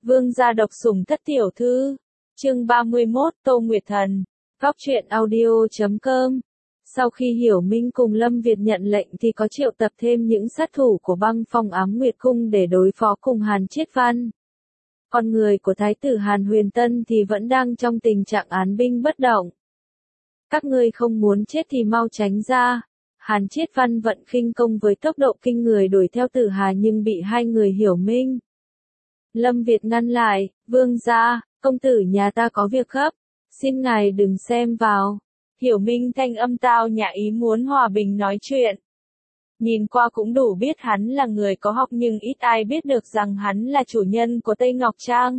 Vương gia độc sủng thất tiểu thư. Chương 31, Tô Nguyệt Thần. Góc truyện audio.com. Sau khi Hiểu Minh cùng Lâm Việt nhận lệnh thì có triệu tập thêm những sát thủ của Băng Phong Ám Nguyệt Cung để đối phó cùng Hàn Chiết Văn. Con người của Thái tử Hàn Huyền Tân thì vẫn đang trong tình trạng án binh bất động. Các ngươi không muốn chết thì mau tránh ra. Hàn Chiết Văn vận khinh công với tốc độ kinh người đuổi theo Tử Hà nhưng bị hai người Hiểu Minh, Lâm Việt ngăn lại. Vương gia, công tử nhà ta có việc gấp, xin ngài đừng xem vào. Hiểu Minh thanh âm tao nhã ý muốn hòa bình nói chuyện. Nhìn qua cũng đủ biết hắn là người có học nhưng ít ai biết được rằng hắn là chủ nhân của Tây Ngọc Trang,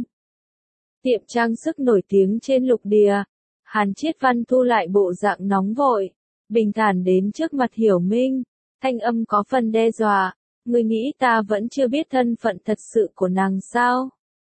tiệm trang sức nổi tiếng trên lục địa. Hàn Chiết Văn thu lại bộ dạng nóng vội, bình thản đến trước mặt Hiểu Minh, thanh âm có phần đe dọa. Ngươi nghĩ ta vẫn chưa biết thân phận thật sự của nàng sao?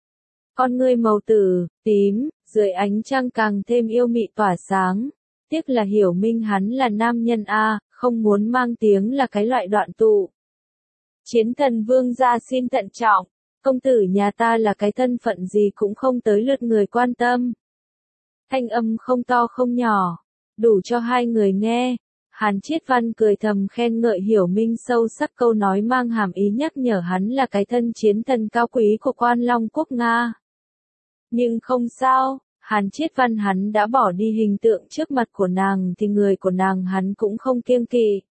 Con ngươi màu tử, tím, dưới ánh trăng càng thêm yêu mị tỏa sáng. Tiếc là Hiểu Minh hắn là nam nhân A, không muốn mang tiếng là cái loại đoạn tụ. Chiến thần vương gia xin thận trọng, công tử nhà ta là cái thân phận gì cũng không tới lượt người quan tâm. Thanh âm không to không nhỏ, đủ cho hai người nghe. Hàn Chiết Văn cười thầm khen ngợi Hiểu Minh sâu sắc, câu nói mang hàm ý nhắc nhở hắn là cái thân chiến thần cao quý của Quan Long quốc Nga. Nhưng không sao, Hàn Chiết Văn hắn đã bỏ đi hình tượng trước mặt của nàng thì người của nàng hắn cũng không kiêng kỵ.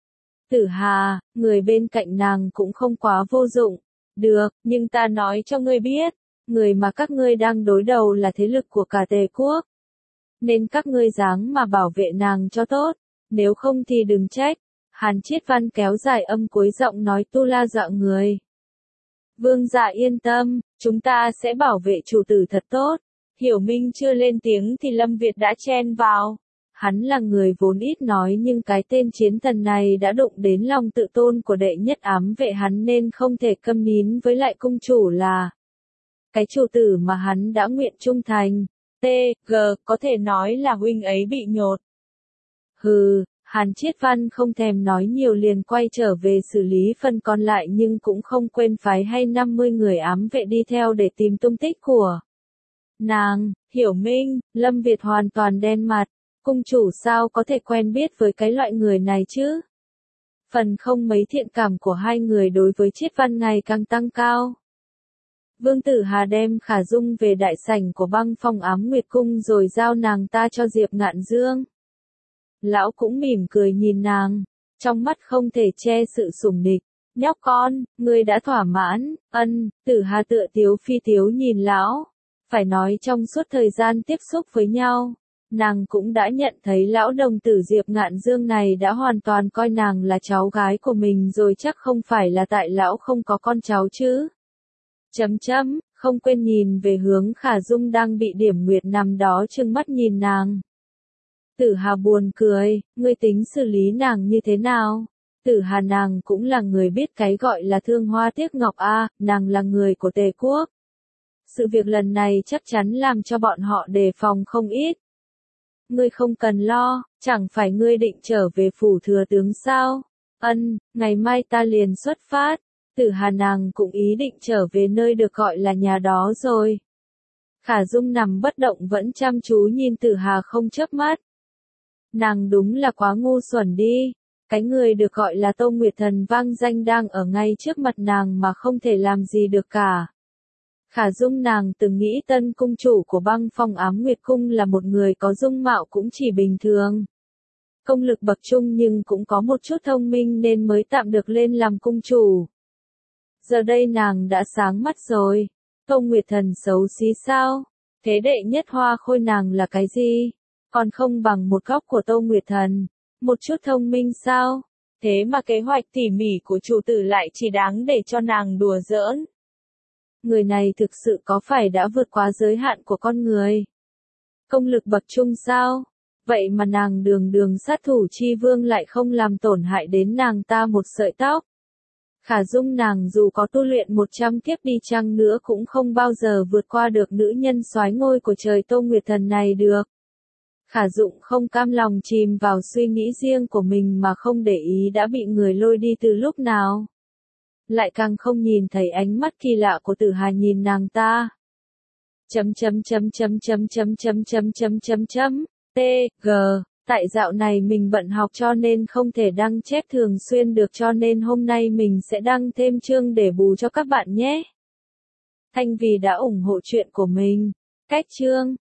Tử Hà, người bên cạnh nàng cũng không quá vô dụng. Được, nhưng ta nói cho ngươi biết, người mà các ngươi đang đối đầu là thế lực của cả Tề quốc. Nên các ngươi dáng mà bảo vệ nàng cho tốt, nếu không thì đừng trách. Hàn Chiết Văn kéo dài âm cuối giọng nói tu la dọa người. Vương gia yên tâm, chúng ta sẽ bảo vệ chủ tử thật tốt. Hiểu Minh chưa lên tiếng thì Lâm Việt đã chen vào. Hắn là người vốn ít nói nhưng cái tên chiến thần này đã đụng đến lòng tự tôn của đệ nhất ám vệ hắn nên không thể câm nín với lại cung chủ là cái chủ tử mà hắn đã nguyện trung thành. T.G. có thể nói là huynh ấy bị nhột. Hừ, Hàn Chiết Văn không thèm nói nhiều liền quay trở về xử lý phần còn lại nhưng cũng không quên phái hay 50 người ám vệ đi theo để tìm tung tích của nàng. Hiểu Minh, Lâm Việt hoàn toàn đen mặt. Cung chủ sao có thể quen biết với cái loại người này chứ? Phần không mấy thiện cảm của hai người đối với Chiết Văn ngày càng tăng cao. Vương Tử Hà đem Khả Dung về đại sảnh của Băng Phong Ám Nguyệt Cung rồi giao nàng ta cho Diệp Ngạn Dương. Lão cũng mỉm cười nhìn nàng, trong mắt không thể che sự sủng nịch. Nhóc con, ngươi đã thỏa mãn. Ân. Tử Hà tựa tiếu phi tiếu nhìn lão. Phải nói trong suốt thời gian tiếp xúc với nhau, nàng cũng đã nhận thấy lão đồng tử Diệp Ngạn Dương này đã hoàn toàn coi nàng là cháu gái của mình rồi, chắc không phải là tại lão không có con cháu chứ. Không quên nhìn về hướng Khả Dung đang bị điểm nguyệt nằm đó trừng mắt nhìn nàng. Tử Hà buồn cười, ngươi tính xử lý nàng như thế nào? Tử Hà nàng cũng là người biết cái gọi là thương hoa tiếc ngọc a, nàng là người của Tề quốc. Sự việc lần này chắc chắn làm cho bọn họ đề phòng không ít. Ngươi không cần lo, chẳng phải ngươi định trở về phủ thừa tướng sao? Ân, ngày mai ta liền xuất phát. Tử Hà nàng cũng ý định trở về nơi được gọi là nhà đó rồi. Khả Dung nằm bất động vẫn chăm chú nhìn Tử Hà không chớp mắt. Nàng đúng là quá ngu xuẩn đi. Cái người được gọi là Tô Nguyệt Thần vang danh đang ở ngay trước mặt nàng mà không thể làm gì được cả. Khả Dung nàng từng nghĩ tân cung chủ của Băng Phong Ám Nguyệt Cung là một người có dung mạo cũng chỉ bình thường. Công lực bậc trung nhưng cũng có một chút thông minh nên mới tạm được lên làm cung chủ. Giờ đây nàng đã sáng mắt rồi. Tô Nguyệt Thần xấu xí sao? Thế đệ nhất hoa khôi nàng là cái gì? Còn không bằng một góc của Tô Nguyệt Thần. Một chút thông minh sao? Thế mà kế hoạch tỉ mỉ của chủ tử lại chỉ đáng để cho nàng đùa giỡn. Người này thực sự có phải đã vượt quá giới hạn của con người? Công lực bậc trung sao? Vậy mà nàng đường sát thủ chi vương lại không làm tổn hại đến nàng ta một sợi tóc. Khả Dung nàng dù có tu luyện 100 kiếp đi chăng nữa cũng không bao giờ vượt qua được nữ nhân soái ngôi của trời Tô Nguyệt Thần này được. Khả Dụng không cam lòng chìm vào suy nghĩ riêng của mình mà không để ý đã bị người lôi đi từ lúc nào. lại càng không nhìn thấy ánh mắt kỳ lạ của Tử Hà nhìn nàng ta. T.G. Tại dạo này mình bận học cho nên không thể đăng chép thường xuyên được, cho nên hôm nay mình sẽ đăng thêm chương để bù cho các bạn nhé. Thanh Vì đã ủng hộ chuyện của mình. Cách chương